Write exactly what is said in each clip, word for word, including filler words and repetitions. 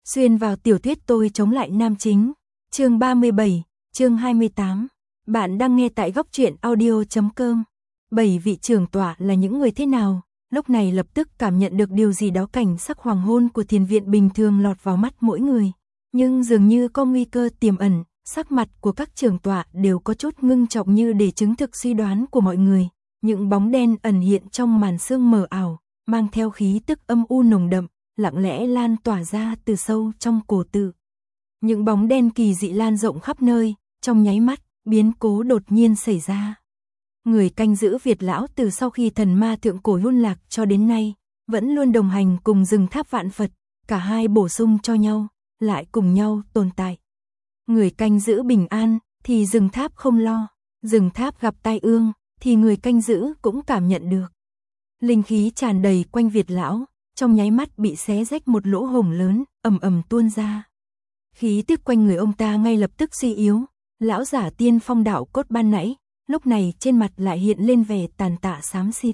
Xuyên vào tiểu thuyết tôi chống lại nam chính. Chương ba mươi bảy, chương hai mươi tám. Bạn đang nghe tại góc truyện audio chấm com. Bảy vị trưởng tọa là những người thế nào? Lúc này lập tức cảm nhận được điều gì đó, cảnh sắc hoàng hôn của thiền viện bình thường lọt vào mắt mỗi người. Nhưng dường như có nguy cơ tiềm ẩn, sắc mặt của các trưởng tọa đều có chút ngưng trọng như để chứng thực suy đoán của mọi người. Những bóng đen ẩn hiện trong màn sương mờ ảo, mang theo khí tức âm u nồng đậm, lặng lẽ lan tỏa ra từ sâu trong cổ tự. Những bóng đen kỳ dị lan rộng khắp nơi, trong nháy mắt, biến cố đột nhiên xảy ra. Người canh giữ Việt lão từ sau khi thần ma thượng cổ luân lạc cho đến nay, vẫn luôn đồng hành cùng rừng tháp vạn Phật, cả hai bổ sung cho nhau, lại cùng nhau tồn tại. Người canh giữ bình an, thì rừng tháp không lo, rừng tháp gặp tai ương, thì người canh giữ cũng cảm nhận được. Linh khí tràn đầy quanh Việt lão, trong nháy mắt bị xé rách một lỗ hổng lớn, ầm ầm tuôn ra. Khí tức quanh người ông ta ngay lập tức suy yếu, lão giả tiên phong đạo cốt ban nãy, lúc này trên mặt lại hiện lên vẻ tàn tạ xám xịt.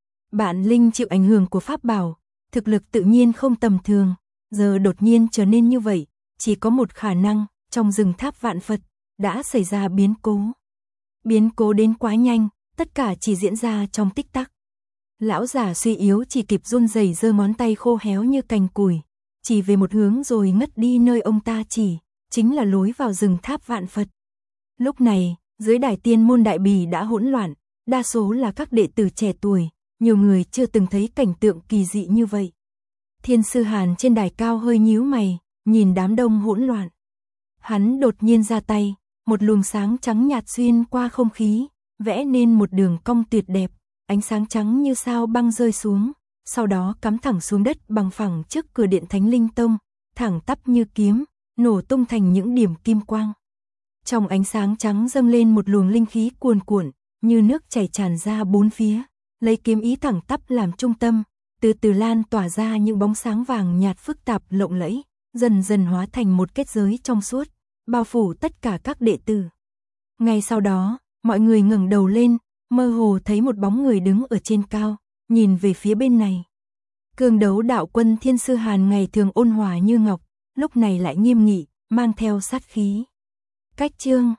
Bạn Linh chịu ảnh hưởng của pháp bảo, thực lực tự nhiên không tầm thường, giờ đột nhiên trở nên như vậy, chỉ có một khả năng, trong rừng tháp vạn Phật, đã xảy ra biến cố. Biến cố đến quá nhanh, tất cả chỉ diễn ra trong tích tắc. Lão giả suy yếu chỉ kịp run rẩy giơ ngón tay khô héo như cành củi, chỉ về một hướng rồi ngất đi nơi ông ta chỉ, chính là lối vào rừng tháp vạn Phật. Lúc này, dưới đài tiên môn đại bỉ đã hỗn loạn, đa số là các đệ tử trẻ tuổi, nhiều người chưa từng thấy cảnh tượng kỳ dị như vậy. Thiên sư Hàn trên đài cao hơi nhíu mày, nhìn đám đông hỗn loạn. Hắn đột nhiên ra tay, một luồng sáng trắng nhạt xuyên qua không khí, vẽ nên một đường cong tuyệt đẹp, ánh sáng trắng như sao băng rơi xuống, sau đó cắm thẳng xuống đất bằng phẳng trước cửa điện Thánh Linh Tông, thẳng tắp như kiếm, nổ tung thành những điểm kim quang. Trong ánh sáng trắng dâng lên một luồng linh khí cuồn cuộn, như nước chảy tràn ra bốn phía, lấy kiếm ý thẳng tắp làm trung tâm, từ từ lan tỏa ra những bóng sáng vàng nhạt phức tạp lộng lẫy, dần dần hóa thành một kết giới trong suốt, bao phủ tất cả các đệ tử. Ngay sau đó, mọi người ngẩng đầu lên, mơ hồ thấy một bóng người đứng ở trên cao, nhìn về phía bên này. Cương đấu đạo quân Thiên sư Hàn ngày thường ôn hòa như ngọc, lúc này lại nghiêm nghị, mang theo sát khí. Cách chương,